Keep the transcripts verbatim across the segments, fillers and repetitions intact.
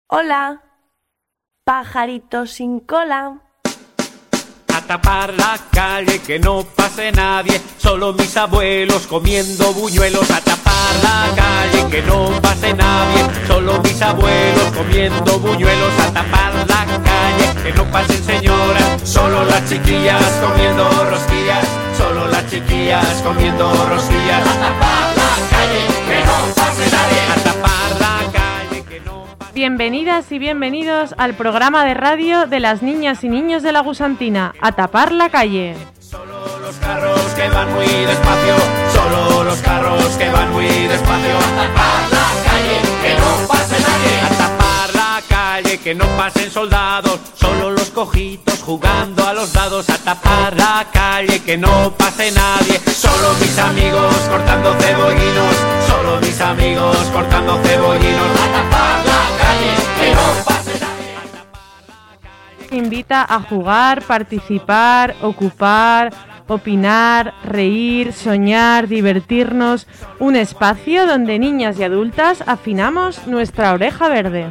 Hola, pajarito sin cola. A tapar la calle, que no pase nadie, solo mis abuelos comiendo buñuelos. A tapar la calle, que no pase nadie, solo mis abuelos comiendo buñuelos. A tapar la calle, que no pasen señoras, solo las chiquillas comiendo rosquillas, solo las chiquillas comiendo rosquillas. A tapar la calle, que no pase nadie, a tapar la calle, que no pase... Bienvenidas y bienvenidos al programa de radio de las niñas y niños de la Gusantina, A Tapar la Calle. Solo los carros que van muy despacio, solo los carros que van muy despacio. A tapar la calle, que no pase nadie, a tapar la calle, que no pasen soldados, solo los cojitos jugando a los dados. A tapar la calle, que no pase nadie, solo mis amigos cortando cebollinos, solo mis amigos cortando cebollinos. A tapar la calle, que no pase nadie, a tapar la calle. Invita a jugar, participar, ocupar, opinar, reír, soñar, divertirnos. Un espacio donde niñas y adultas afinamos nuestra oreja verde.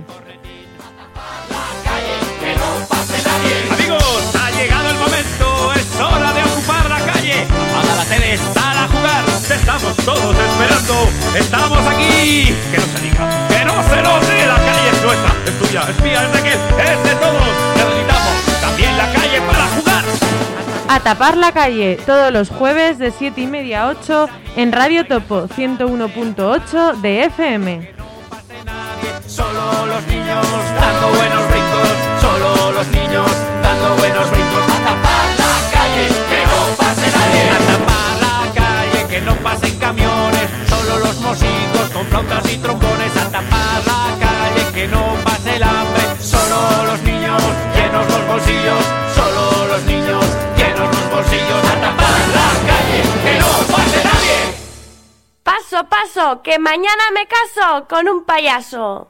Amigos, ha llegado el momento, es hora de ocupar la calle. Apaga la tele, sal a jugar, te estamos todos esperando. Estamos aquí, que no se diga, que no se note, la calle es nuestra, es tuya, es mía, es de aquel, es de todos. Necesitamos también la calle para jugar. A Tapar la Calle, todos los jueves de siete y media a ocho en Radio Topo ciento uno punto ocho de F M. Solo los niños dando buenos brincos, solo los niños dando buenos brincos. A tapar la calle, que no pase nadie, a tapar la calle, que no pasen camiones, solo los músicos con flautas y trombones. A tapar la calle, que no pase el hambre, solo los niños llenos los bolsillos, solo los niños llenos los bolsillos. A tapar la calle, que no pase nadie. Paso, paso, que mañana me caso con un payaso.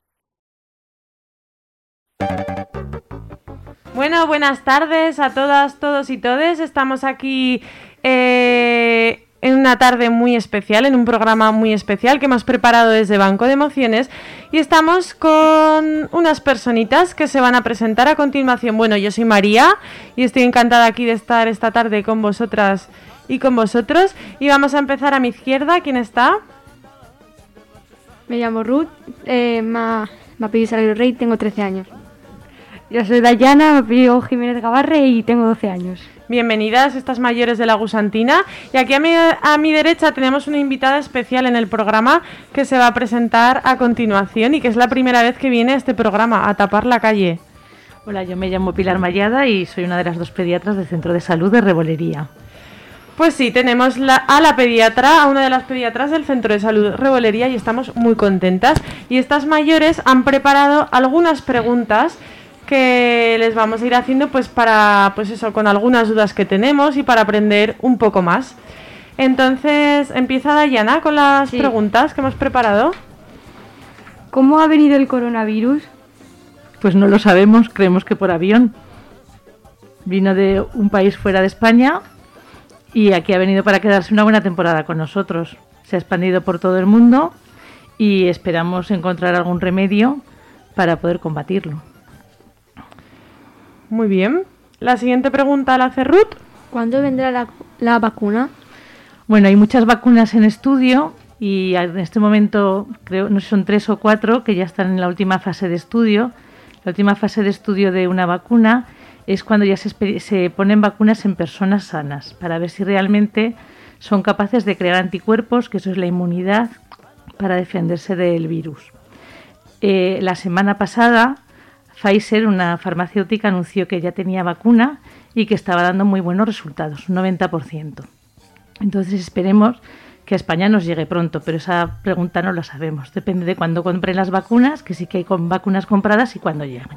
Bueno, buenas tardes a todas, todos y todes. Estamos aquí eh, en una tarde muy especial, en un programa muy especial que hemos preparado desde Banco de Emociones y estamos con unas personitas que se van a presentar a continuación. Bueno, yo soy María y estoy encantada aquí de estar esta tarde con vosotras y con vosotros. Y vamos a empezar a mi izquierda. ¿Quién está? Me llamo Ruth, eh, me, me apellido Salero Rey, tengo trece años. Yo soy Dayana, me apellido Jiménez Gavarre y tengo doce años. Bienvenidas, estas mayores de la Gusantina. Y aquí a mi, a mi derecha tenemos una invitada especial en el programa que se va a presentar a continuación y que es la primera vez que viene a este programa, A Tapar la Calle. Hola, yo me llamo Pilar Mayada y soy una de las dos pediatras del Centro de Salud de Rebolería. Pues sí, tenemos la, a la pediatra, a una de las pediatras del Centro de Salud Rebolería y estamos muy contentas. Y estas mayores han preparado algunas preguntas que les vamos a ir haciendo pues para, pues eso, con algunas dudas que tenemos y para aprender un poco más. Entonces, empieza Dayana con las sí. preguntas que hemos preparado. ¿Cómo ha venido el coronavirus? Pues no lo sabemos, creemos que por avión. Vino de un país fuera de España y aquí ha venido para quedarse una buena temporada con nosotros. Se ha expandido por todo el mundo y esperamos encontrar algún remedio para poder combatirlo. Muy bien. La siguiente pregunta la hace Ruth. ¿Cuándo vendrá la, la vacuna? Bueno, hay muchas vacunas en estudio y en este momento creo no sé, son tres o cuatro que ya están en la última fase de estudio. La última fase de estudio de una vacuna es cuando ya se, se ponen vacunas en personas sanas para ver si realmente son capaces de crear anticuerpos, que eso es la inmunidad para defenderse del virus. Eh, la semana pasada Pfizer, una farmacéutica, anunció que ya tenía vacuna y que estaba dando muy buenos resultados, un noventa por ciento. Entonces esperemos que a España nos llegue pronto, pero esa pregunta no la sabemos. Depende de cuándo compren las vacunas, que sí que hay con vacunas compradas y cuándo lleguen.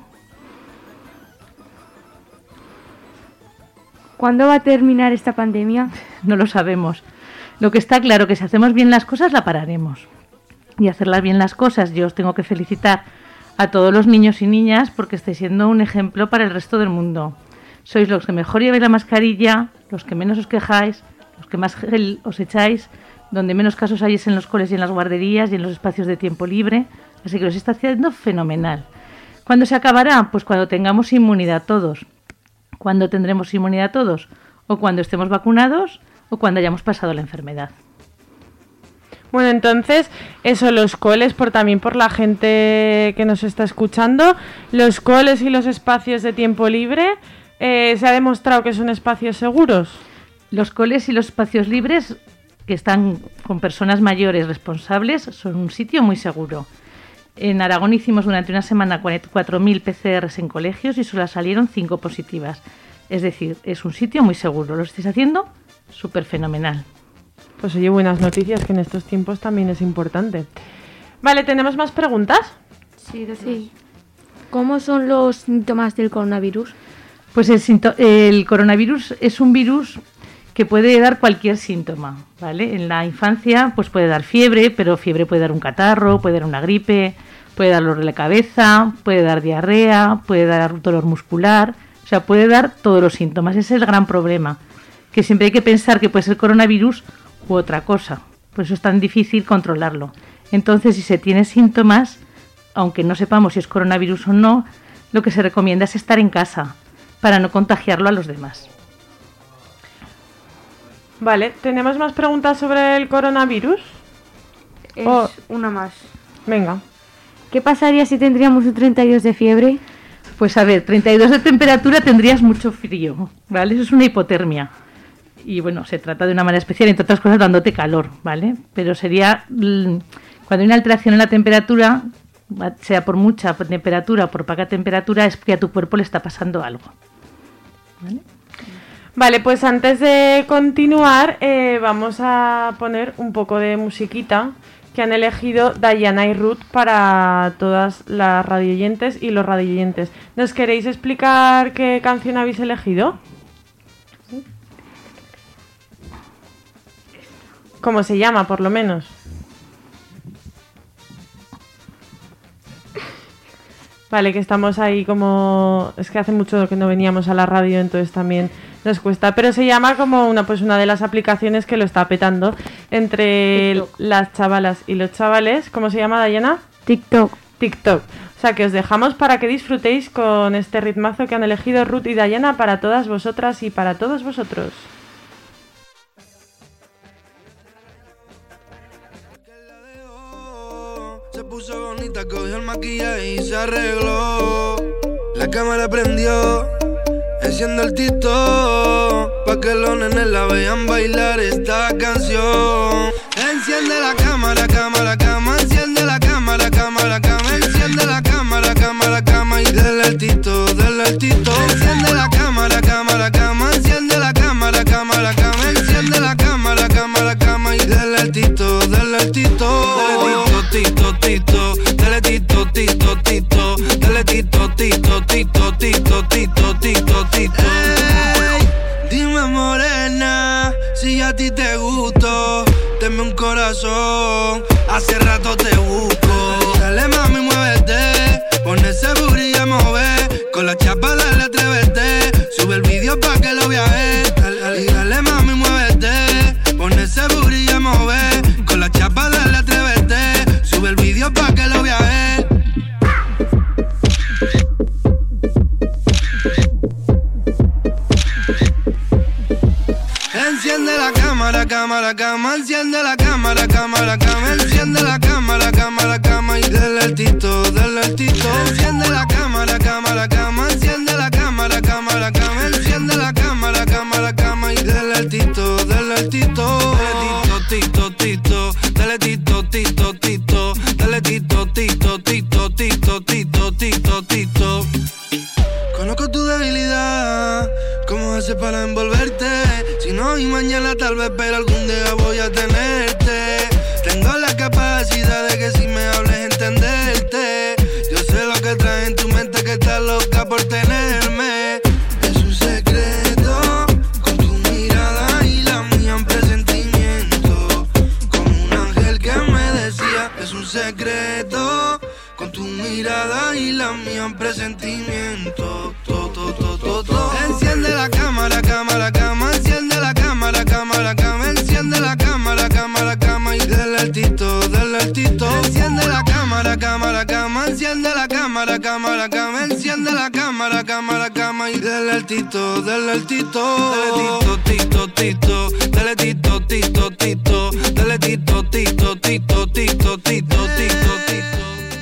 ¿Cuándo va a terminar esta pandemia? No lo sabemos. Lo que está claro que si hacemos bien las cosas la pararemos. Y hacerlas bien las cosas, yo os tengo que felicitar a todos los niños y niñas porque estáis siendo un ejemplo para el resto del mundo. Sois los que mejor lleváis la mascarilla, los que menos os quejáis, los que más gel os echáis, donde menos casos hay es en los coles y en las guarderías y en los espacios de tiempo libre. Así que lo está haciendo fenomenal. ¿Cuándo se acabará? Pues cuando tengamos inmunidad todos. ¿Cuándo tendremos inmunidad todos? O cuando estemos vacunados o cuando hayamos pasado la enfermedad. Bueno, entonces, eso, los coles, por también por la gente que nos está escuchando, los coles y los espacios de tiempo libre, eh, ¿se ha demostrado que son espacios seguros? Los coles y los espacios libres que están con personas mayores responsables son un sitio muy seguro. En Aragón hicimos durante una semana cuatro mil P C Rs en colegios y solo salieron cinco positivas. Es decir, es un sitio muy seguro. Lo estáis haciendo súper fenomenal. Pues oye, buenas noticias, que en estos tiempos también es importante. Vale, ¿tenemos más preguntas? Sí, sí. ¿Cómo son los síntomas del coronavirus? Pues el, sinto- el coronavirus es un virus que puede dar cualquier síntoma, ¿vale? En la infancia pues puede dar fiebre, pero fiebre puede dar un catarro, puede dar una gripe, puede dar dolor de la cabeza, puede dar diarrea, puede dar dolor muscular, o sea, puede dar todos los síntomas. Ese es el gran problema, que siempre hay que pensar que puede ser coronavirus u otra cosa, por eso es tan difícil controlarlo. Entonces, si se tiene síntomas, aunque no sepamos si es coronavirus o no, lo que se recomienda es estar en casa para no contagiarlo a los demás. Vale, ¿tenemos más preguntas sobre el coronavirus? Es Oh. una más. Venga. ¿Qué pasaría si tendríamos un treinta y dos de fiebre? Pues a ver, treinta y dos de temperatura tendrías mucho frío, ¿vale? Eso es una hipotermia. Y bueno, se trata de una manera especial, entre otras cosas dándote calor, ¿vale? Pero sería, cuando hay una alteración en la temperatura, sea por mucha temperatura o por poca temperatura, es que a tu cuerpo le está pasando algo, ¿vale? Vale, pues antes de continuar, eh, vamos a poner un poco de musiquita que han elegido Dayana y Ruth para todas las radioyentes y los radioyentes. ¿Nos queréis explicar qué canción habéis elegido? ¿Cómo se llama, por lo menos? Vale, que estamos ahí como... Es que hace mucho que no veníamos a la radio, entonces también nos cuesta. Pero se llama como una pues una de las aplicaciones que lo está petando entre TikTok. Las chavalas y los chavales. ¿Cómo se llama, Dayana? TikTok. TikTok. O sea, que os dejamos para que disfrutéis con este ritmazo que han elegido Ruth y Dayana para todas vosotras y para todos vosotros. Se puso bonita, cogió el maquillaje y se arregló. La cámara prendió, enciende el TikTok, pa' que los nenes la vean bailar esta canción. Enciende la cámara, cámara, cama, enciende la cámara, cámara, cama, enciende la cámara, cámara, cama y dale al tito, dale al tito. Enciende la cámara, cámara, cama, enciende la cámara, cámara, cama, enciende la cámara, cámara, cama y dale al tito, dale al tito. Tito, tito, dale tito, tito, tito, dale tito, tito, tito, tito, tito, tito, tito. Ey, dime morena, si a ti te gusto, dame un corazón, hace rato te busco. Dale mami, muévete, pon ese booty a mover, con la chapa dale atrévete, sube el vídeo pa' que lo veas. Dale, dale, dale mami, muévete, pon ese booty a mover, con la chapa dale atrévete, sube el vídeo pa' que lo veas. Enciende la cámara, cámara, cama, enciende la cámara, cámara, cama, enciende la cámara, cámara, cama y dale al tito, dale al tito. Enciende la cámara, cámara, cama, enciende la cámara, cámara, cama, enciende la cámara, cámara, cama y dale al tito, dale al tito. Dale tito, tito, tito, dale tito, tito, tito, dale tito, tito, tito, tito, tito, tito, tito. Conozco tu debilidad, cómo haces para envolverte. Si no hoy mañana tal vez, pero algún día voy a tenerte. Tengo la capacidad de que si me hables entenderte. Yo sé lo que traes en tu mente, que estás loca por tenerme. Es un secreto, con tu mirada y la mía un presentimiento. Como un ángel que me decía, es un secreto, con tu mirada y la mía un presentimiento. To, to, to, to, to. Enciende la cámara, cámara, cama, enciende la cámara, cámara, cama, enciende la cámara, cámara, cama y dale al tito, dale al tito. Enciende la cámara, cámara, cama, enciende la cámara. cámara, cámara, cámara, enciende la cámara, cámara, cámara y dale el tito, dale el tito, dale tito, tito, tito, dale tito, tito, tito, dale tito, tito, tito, tito, tito, tito, tito.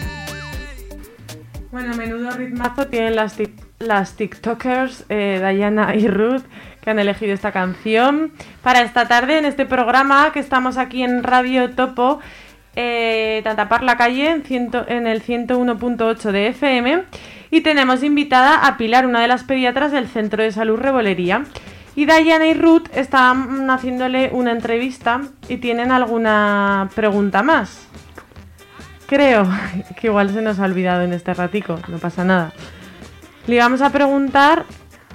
Bueno, menudo ritmazo tienen las, tic- las TikTokers eh, Diana y Ruth, que han elegido esta canción para esta tarde en este programa que estamos aquí en Radio Topo, eh, Tatapar la calle en, ciento, en el ciento uno punto ocho de F M, y tenemos invitada a Pilar, una de las pediatras del Centro de Salud Rebolería, y Diana y Ruth están haciéndole una entrevista y tienen alguna pregunta más. Creo que igual se nos ha olvidado en este ratico, no pasa nada. Le vamos a preguntar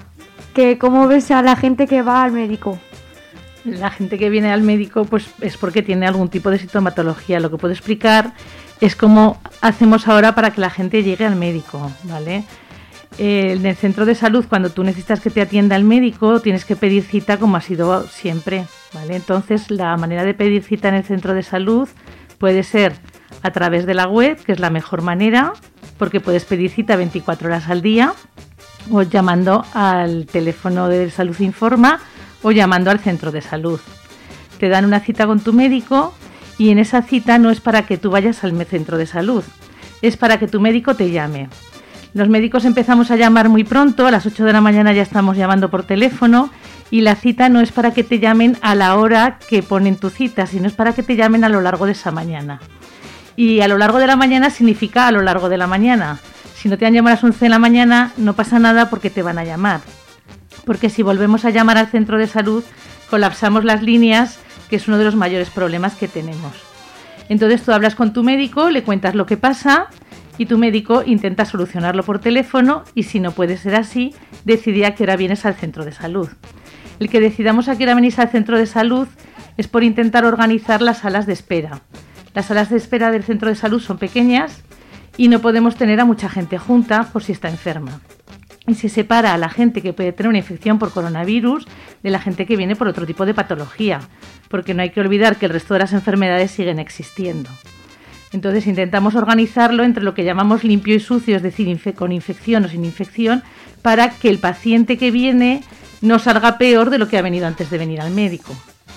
Que cómo ves a la gente que va al médico. La gente que viene al médico pues es porque tiene algún tipo de sintomatología. Lo que puedo explicar es cómo hacemos ahora para que la gente llegue al médico, ¿vale? Eh, en el centro de salud, cuando tú necesitas que te atienda el médico, tienes que pedir cita como ha sido siempre, ¿vale? Entonces, la manera de pedir cita en el centro de salud puede ser a través de la web, que es la mejor manera, porque puedes pedir cita veinticuatro horas al día, o llamando al teléfono de Salud Informa, o llamando al centro de salud. Te dan una cita con tu médico y en esa cita no es para que tú vayas al centro de salud, es para que tu médico te llame. Los médicos empezamos a llamar muy pronto, a las ocho de la mañana ya estamos llamando por teléfono, y la cita no es para que te llamen a la hora que ponen tu cita, sino es para que te llamen a lo largo de esa mañana. Y a lo largo de la mañana significa a lo largo de la mañana. Si no te han llamado a las once de la mañana, no pasa nada porque te van a llamar. Porque si volvemos a llamar al centro de salud, colapsamos las líneas, que es uno de los mayores problemas que tenemos. Entonces tú hablas con tu médico, le cuentas lo que pasa y tu médico intenta solucionarlo por teléfono, y si no puede ser así, decide a qué hora vienes al centro de salud. El que decidamos a qué hora venís al centro de salud es por intentar organizar las salas de espera. Las salas de espera del centro de salud son pequeñas y no podemos tener a mucha gente junta por si está enferma. Y se separa a la gente que puede tener una infección por coronavirus de la gente que viene por otro tipo de patología, porque no hay que olvidar que el resto de las enfermedades siguen existiendo. Entonces intentamos organizarlo entre lo que llamamos limpio y sucio, es decir, infe- con infección o sin infección, para que el paciente que viene no salga peor de lo que ha venido antes de venir al médico.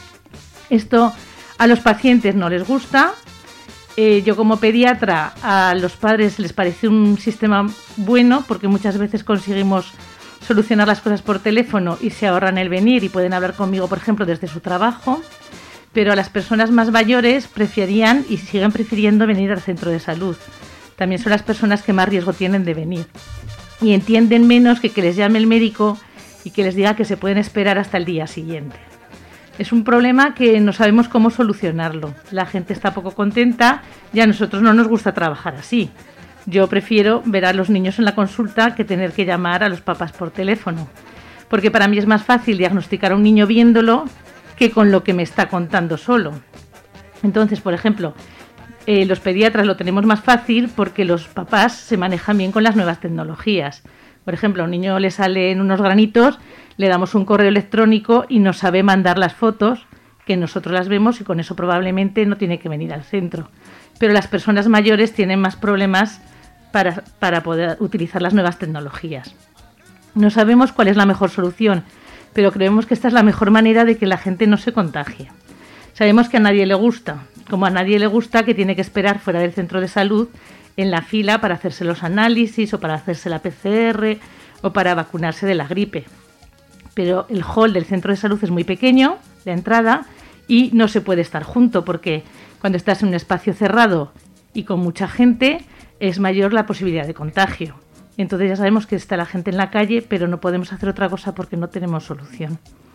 Esto a los pacientes no les gusta. Eh, yo como pediatra, a los padres les parece un sistema bueno, porque muchas veces conseguimos solucionar las cosas por teléfono y se ahorran el venir y pueden hablar conmigo, por ejemplo, desde su trabajo. Pero a las personas más mayores preferían y siguen prefiriendo venir al centro de salud. También son las personas que más riesgo tienen de venir. Y entienden menos que que les llame el médico y que les diga que se pueden esperar hasta el día siguiente. Es un problema que no sabemos cómo solucionarlo. La gente está poco contenta y a nosotros no nos gusta trabajar así. Yo prefiero ver a los niños en la consulta que tener que llamar a los papás por teléfono. Porque para mí es más fácil diagnosticar a un niño viéndolo que con lo que me está contando solo. Entonces, por ejemplo, eh, los pediatras lo tenemos más fácil porque los papás se manejan bien con las nuevas tecnologías. Por ejemplo, a un niño le salen unos granitos, le damos un correo electrónico y nos sabe mandar las fotos, que nosotros las vemos y con eso probablemente no tiene que venir al centro. Pero las personas mayores tienen más problemas para, para poder utilizar las nuevas tecnologías. No sabemos cuál es la mejor solución, pero creemos que esta es la mejor manera de que la gente no se contagie. Sabemos que a nadie le gusta, como a nadie le gusta que tiene que esperar fuera del centro de salud en la fila para hacerse los análisis o para hacerse la P C R o para vacunarse de la gripe. Pero el hall del centro de salud es muy pequeño, la entrada, y no se puede estar junto porque cuando estás en un espacio cerrado y con mucha gente es mayor la posibilidad de contagio. Entonces ya sabemos que está la gente en la calle, pero no podemos hacer otra cosa porque no tenemos solución.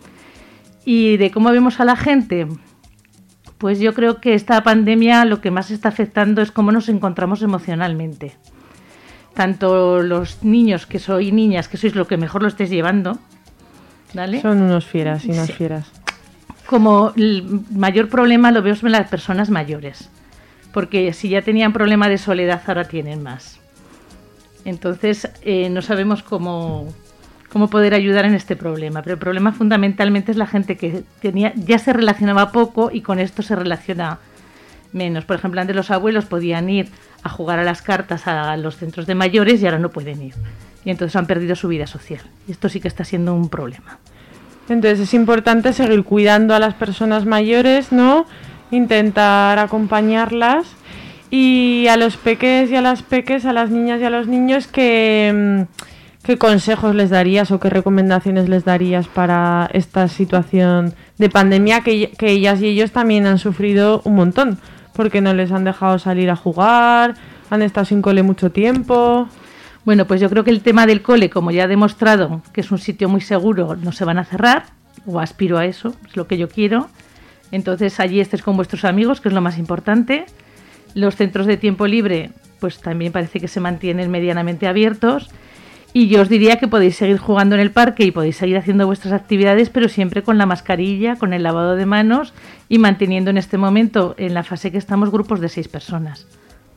¿Y de cómo vemos a la gente? Pues yo creo que esta pandemia lo que más está afectando es cómo nos encontramos emocionalmente. Tanto los niños que sois niñas, que sois lo que mejor lo estéis llevando, ¿vale? Son unos fieras y unas Sí. fieras. Como el mayor problema lo veo en las personas mayores, porque si ya tenían problema de soledad, ahora tienen más. Entonces eh, no sabemos cómo, cómo poder ayudar en este problema, pero el problema fundamentalmente es la gente que tenía, ya se relacionaba poco y con esto se relaciona menos. Por ejemplo, antes los abuelos podían ir a jugar a las cartas a los centros de mayores y ahora no pueden ir. Y entonces han perdido su vida social. Y esto sí que está siendo un problema. Entonces es importante seguir cuidando a las personas mayores, ¿no? Intentar acompañarlas. Y a los peques y a las peques, a las niñas y a los niños, ¿qué, qué consejos les darías o qué recomendaciones les darías para esta situación de pandemia que, que ellas y ellos también han sufrido un montón? Porque no les han dejado salir a jugar, han estado sin cole mucho tiempo. Bueno, pues yo creo que el tema del cole, como ya ha demostrado que es un sitio muy seguro, no se van a cerrar, o aspiro a eso, es lo que yo quiero. Entonces allí estés con vuestros amigos, que es lo más importante. Los centros de tiempo libre, pues también parece que se mantienen medianamente abiertos. Y yo os diría que podéis seguir jugando en el parque y podéis seguir haciendo vuestras actividades, pero siempre con la mascarilla, con el lavado de manos y manteniendo en este momento, en la fase que estamos, grupos de seis personas.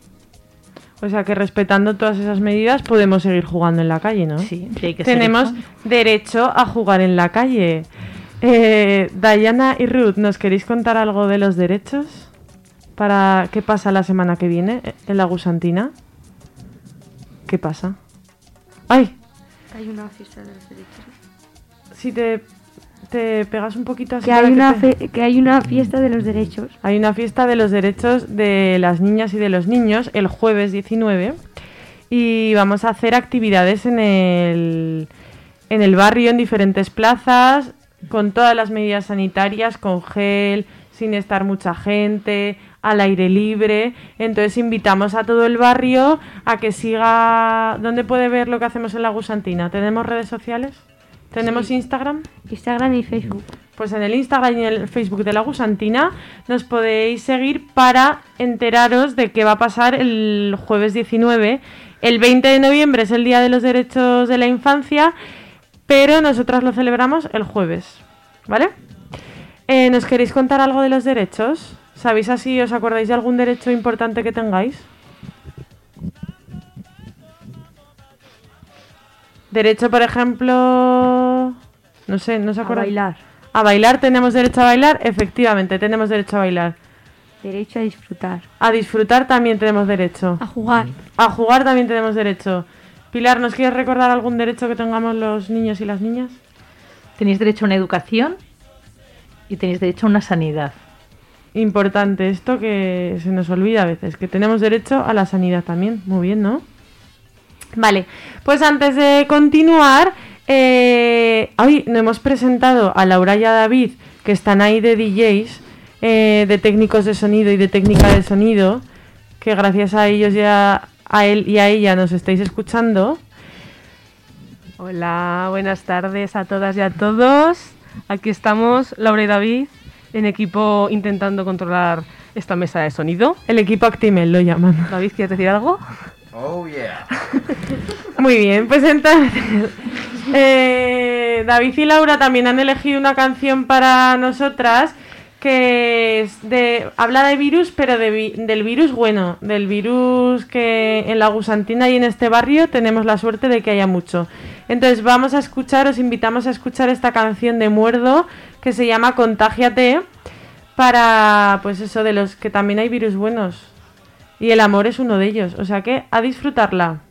O sea que respetando todas esas medidas podemos seguir jugando en la calle, ¿no? Sí, hay que Tenemos derecho a jugar en la calle. Eh, Diana y Ruth, ¿nos queréis contar algo de los derechos? Para ¿qué pasa la semana que viene en la Gusantina? ¿Qué pasa? ¡Ay! Hay una fiesta de los derechos. Si te, te pegas un poquito así... Que hay, para una que te... fe- que hay una fiesta de los derechos. Hay una fiesta de los derechos de las niñas y de los niños el jueves diecinueve y vamos a hacer actividades en el, en el barrio, en diferentes plazas, con todas las medidas sanitarias, con gel, sin estar mucha gente, al aire libre. Entonces invitamos a todo el barrio a que siga... ¿Dónde puede ver lo que hacemos en la Gusantina? ¿Tenemos redes sociales? ¿Tenemos Sí. Instagram? Instagram y Facebook. Pues en el Instagram y en el Facebook de la Gusantina nos podéis seguir para enteraros de qué va a pasar el jueves diecinueve. El veinte de noviembre es el Día de los Derechos de la Infancia, pero nosotras lo celebramos el jueves, ¿vale? Eh, ¿Nos queréis contar algo de los derechos? ¿Sabéis así, os acordáis de algún derecho importante que tengáis? Derecho, por ejemplo... No sé, ¿no os A acordáis? bailar. ¿A bailar tenemos derecho a bailar? Efectivamente, tenemos derecho a bailar. Derecho a disfrutar. A disfrutar también tenemos derecho. A jugar. A jugar también tenemos derecho. Pilar, ¿nos quieres recordar algún derecho que tengamos los niños y las niñas? Tenéis derecho a una educación y tenéis derecho a una sanidad. Importante esto que se nos olvida a veces, que tenemos derecho a la sanidad también. Muy bien, ¿no? Vale, pues antes de continuar, eh, hoy no hemos presentado a Laura y a David, que están ahí de D Js, eh, de técnicos de sonido y de técnica de sonido, que gracias a ellos y a, a él y a ella nos estáis escuchando. Hola, buenas tardes a todas y a todos. Aquí estamos, Laura y David, en equipo intentando controlar esta mesa de sonido. El equipo Actimel lo llaman. David, ¿quieres decir algo? Oh, yeah. Muy bien, pues entonces eh, David y Laura también han elegido una canción para nosotras que es de, habla de virus, pero de vi, del virus bueno, del virus que en la Gusantina y en este barrio tenemos la suerte de que haya mucho. Entonces vamos a escuchar, os invitamos a escuchar esta canción de Muerdo que se llama Contágiate, para pues eso, de los que también hay virus buenos. Y el amor es uno de ellos, o sea que a disfrutarla.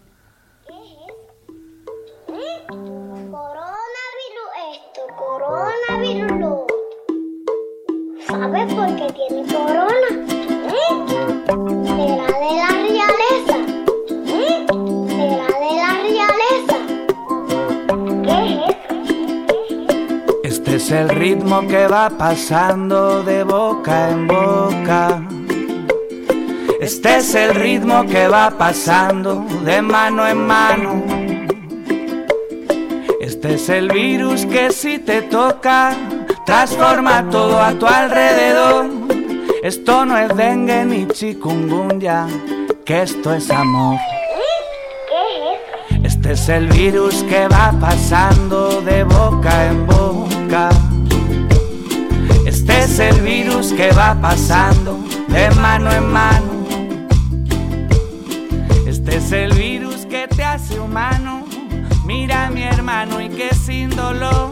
Coronavirus esto, coronavirus lo otro. ¿Sabes por qué tiene corona? ¿Eh? ¿Será de la realeza? ¿Eh? ¿Será de la realeza? ¿Qué es eso? Este es el ritmo que va pasando de boca en boca. Este es el ritmo que va pasando de mano en mano. Este es el virus que si te toca transforma todo a tu alrededor. Esto no es dengue ni chikungunya, que esto es amor. Este es el virus que va pasando de boca en boca. Este es el virus que va pasando de mano en mano. Este es el virus que te hace humano. Mira mi hermano y que sin dolor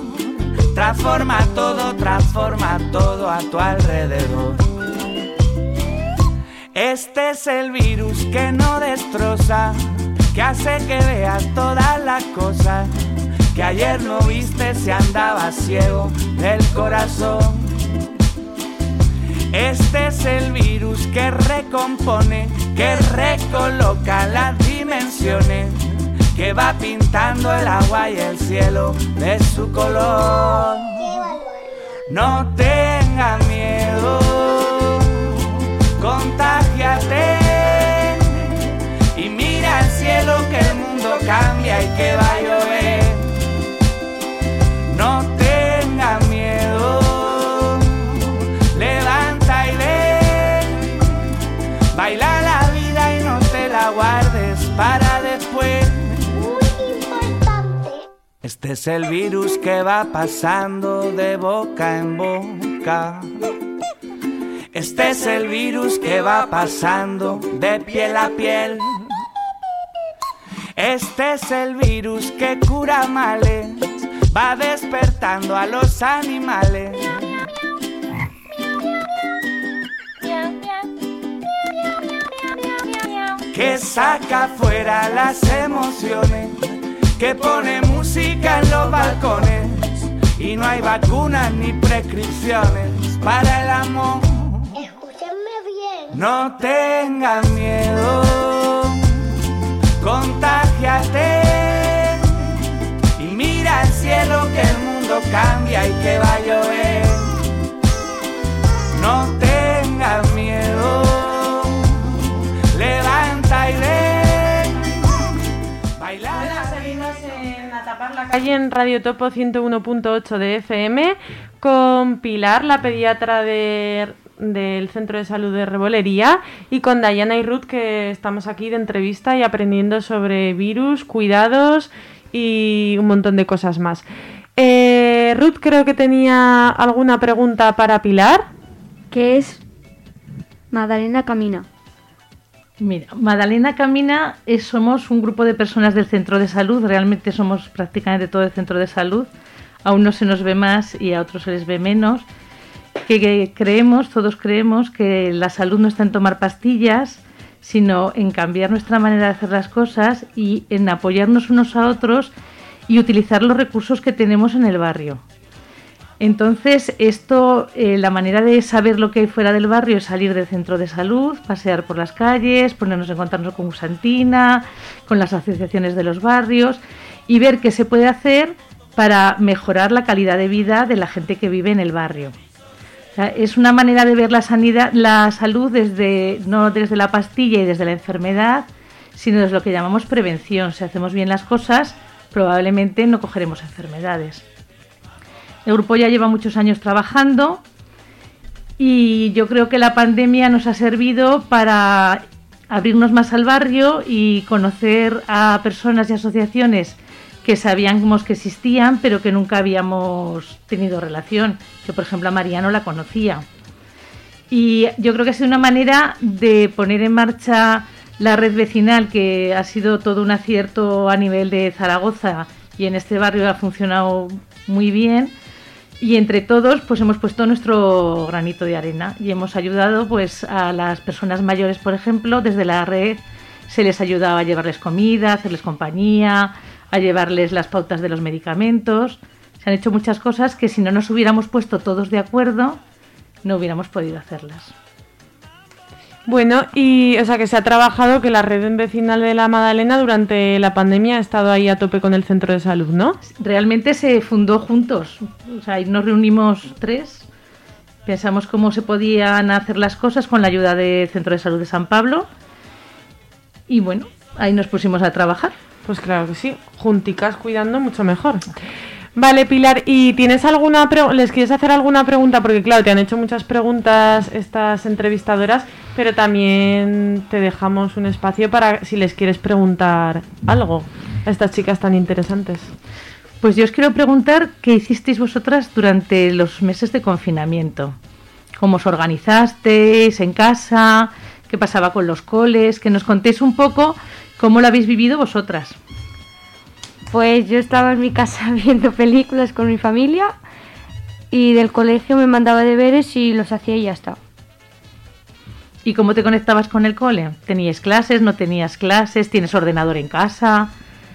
transforma todo, transforma todo a tu alrededor. Este es el virus que no destroza, que hace que veas todas las cosas que ayer no viste si andabas ciego del corazón. Este es el virus que recompone, que recoloca las dimensiones, que va pintando el agua y el cielo de su color. No tengas miedo, contágiate y mira al cielo que el mundo cambia y que va a llover. No tengas miedo, levanta y ve, baila la vida y no te la guardes para después. Muy importante. Este es el virus que va pasando de boca en boca. Este es el virus que va pasando de piel a piel. Este es el virus que cura males, va despertando a los animales. Que saca fuera las emociones, que pone música en los balcones. Y no hay vacunas ni prescripciones para el amor. Escúchenme bien. No tengas miedo, contágiate y mira al cielo que el mundo cambia y que va a llover. No tengas miedo, levanta y ven, baila. Bueno, seguimos en A Tapar la Calle en Radio Topo ciento uno punto ocho de F M con Pilar, la pediatra de... del Centro de Salud de Rebolería, y con Dayana y Ruth, que estamos aquí de entrevista y aprendiendo sobre virus, cuidados y un montón de cosas más. Eh, Ruth creo que tenía alguna pregunta para Pilar. ¿Qué es Madalena Camina? Mira, Madalena Camina es, somos un grupo de personas del centro de salud, realmente somos prácticamente todo el centro de salud, a unos se nos ve más y a otros se les ve menos, que, que creemos, todos creemos que la salud no está en tomar pastillas, sino en cambiar nuestra manera de hacer las cosas y en apoyarnos unos a otros y utilizar los recursos que tenemos en el barrio. Entonces, esto, eh, la manera de saber lo que hay fuera del barrio es salir del centro de salud, pasear por las calles, ponernos en contacto con Santina, con las asociaciones de los barrios y ver qué se puede hacer para mejorar la calidad de vida de la gente que vive en el barrio. O sea, es una manera de ver la sanidad, la salud desde, no desde la pastilla y desde la enfermedad, sino desde lo que llamamos prevención. Si hacemos bien las cosas, probablemente no cogeremos enfermedades. El grupo ya lleva muchos años trabajando y yo creo que la pandemia nos ha servido para abrirnos más al barrio y conocer a personas y asociaciones que sabíamos que existían pero que nunca habíamos tenido relación. Yo, por ejemplo, a María no la conocía. Y yo creo que ha sido una manera de poner en marcha la red vecinal, que ha sido todo un acierto a nivel de Zaragoza y en este barrio ha funcionado muy bien. Y entre todos pues hemos puesto nuestro granito de arena y hemos ayudado pues a las personas mayores, por ejemplo, desde la red se les ayudaba a llevarles comida, a hacerles compañía, a llevarles las pautas de los medicamentos. Se han hecho muchas cosas que si no nos hubiéramos puesto todos de acuerdo no hubiéramos podido hacerlas. Bueno, y o sea que se ha trabajado, que la red vecinal de la Madalena durante la pandemia ha estado ahí a tope con el centro de salud, ¿no? Realmente se fundó juntos, o sea, nos reunimos tres, pensamos cómo se podían hacer las cosas con la ayuda del Centro de Salud de San Pablo y bueno, ahí nos pusimos a trabajar. Pues claro que sí, junticas cuidando mucho mejor. Vale, Pilar, ¿y tienes alguna pre- les quieres hacer alguna pregunta? Porque claro, te han hecho muchas preguntas estas entrevistadoras, pero también te dejamos un espacio para si les quieres preguntar algo a estas chicas tan interesantes. Pues yo os quiero preguntar qué hicisteis vosotras durante los meses de confinamiento. ¿Cómo os organizasteis en casa? ¿Qué pasaba con los coles? Que nos contéis un poco cómo lo habéis vivido vosotras. Pues yo estaba en mi casa viendo películas con mi familia y del colegio me mandaba deberes y los hacía y ya está. ¿Y cómo te conectabas con el cole? ¿Tenías clases? ¿No tenías clases? ¿Tienes ordenador en casa?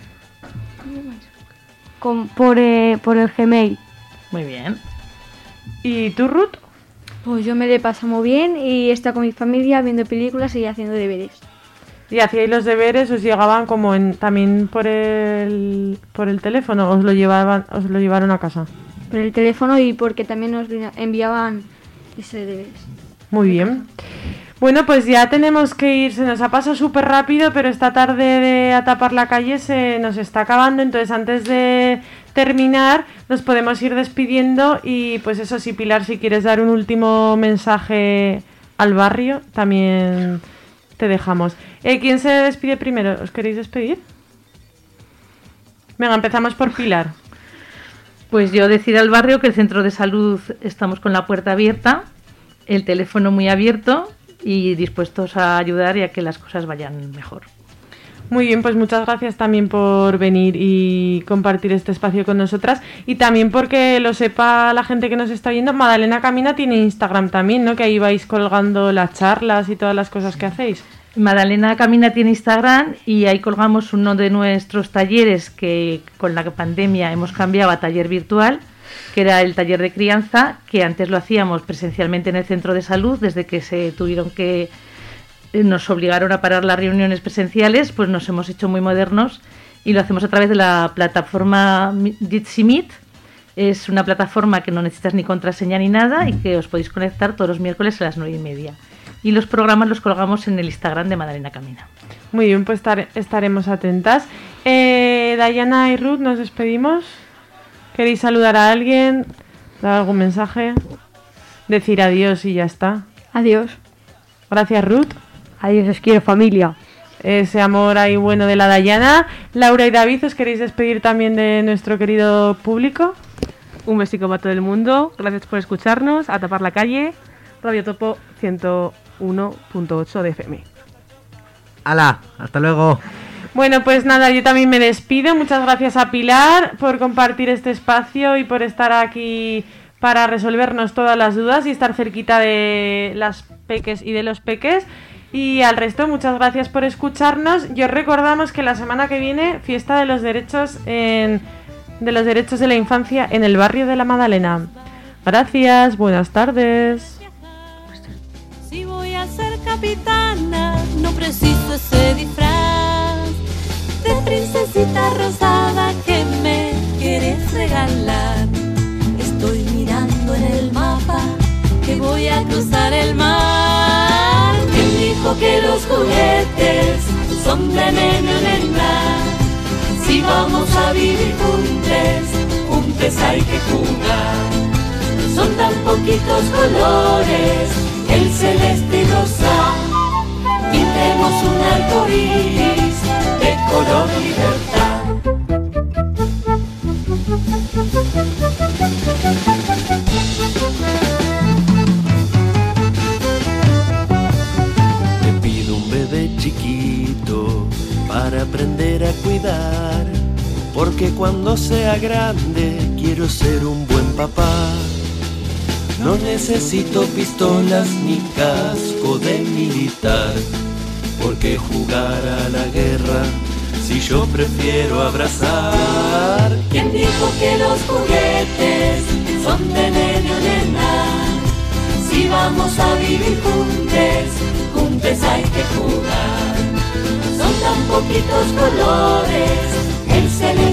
Con, por, eh, por el Gmail. Muy bien. ¿Y tú, Ruth? Pues yo me le paso muy bien y he estado con mi familia viendo películas y haciendo deberes. ¿Y hacíais los deberes? ¿Os llegaban como en, también por el, por el teléfono? ¿Os lo llevaban, os lo llevaron a casa? Por el teléfono y porque también nos enviaban ese deberes. Muy bien. Bueno, pues ya tenemos que ir. Se nos ha pasado súper rápido, pero esta tarde de A Tapar la Calle se nos está acabando. Entonces, antes de terminar, nos podemos ir despidiendo. Y pues eso sí, Pilar, si quieres dar un último mensaje al barrio, también te dejamos. Eh, ¿Quién se despide primero? ¿Os queréis despedir? Venga, empezamos por Pilar. Pues yo decir al barrio que el centro de salud estamos con la puerta abierta, el teléfono muy abierto y dispuestos a ayudar y a que las cosas vayan mejor. Muy bien, pues muchas gracias también por venir y compartir este espacio con nosotras. Y también porque lo sepa la gente que nos está viendo, Madalena Camina tiene Instagram también, ¿no? Que ahí vais colgando las charlas y todas las cosas que hacéis. Madalena Camina tiene Instagram y ahí colgamos uno de nuestros talleres que con la pandemia hemos cambiado a taller virtual, que era el taller de crianza, que antes lo hacíamos presencialmente en el centro de salud, desde que se tuvieron que, nos obligaron a parar las reuniones presenciales, pues nos hemos hecho muy modernos y lo hacemos a través de la plataforma Jitsi Meet. Es una plataforma que no necesitas ni contraseña ni nada y que os podéis conectar todos los miércoles a las nueve y media. Y los programas los colgamos en el Instagram de Madalena Camina. Muy bien, pues estar, estaremos atentas. Eh, Dayana y Ruth, nos despedimos. ¿Queréis saludar a alguien? ¿Dar algún mensaje? Decir adiós y ya está. Adiós. Gracias, Ruth. Adiós, os quiero, familia. Ese amor ahí bueno de la Dayana. Laura y David, ¿os queréis despedir también de nuestro querido público? Un besico para todo el mundo. Gracias por escucharnos. A Tapar la Calle. Radio Topo ciento uno punto ocho de F M. ¡Hala! ¡Hasta luego! Bueno, pues nada, yo también me despido. Muchas gracias a Pilar por compartir este espacio y por estar aquí para resolvernos todas las dudas y estar cerquita de las peques y de los peques. Y al resto, muchas gracias por escucharnos. Y os recordamos que la semana que viene, fiesta de los derechos en, de los derechos de la infancia en el barrio de la Madalena. Gracias, buenas tardes. Si voy a ser capitana, no preciso ese disfraz de princesita rosada que me quieres regalar. Estoy mirando en el mapa que voy a cruzar el mar. ¿Quién dijo que los juguetes son de nene o nena? Si vamos a vivir juntos, juntos hay que jugar. Son tan poquitos colores, el celeste y rosa, pintemos un arco iris de color libertad. Te pido un bebé chiquito para aprender a cuidar, porque cuando sea grande quiero ser un buen papá. No necesito pistolas ni casco de militar, porque jugar a la guerra si yo prefiero abrazar. ¿Quién dijo que los juguetes son de nene o nena? Si vamos a vivir juntos, juntos hay que jugar. Son tan poquitos colores, el celeste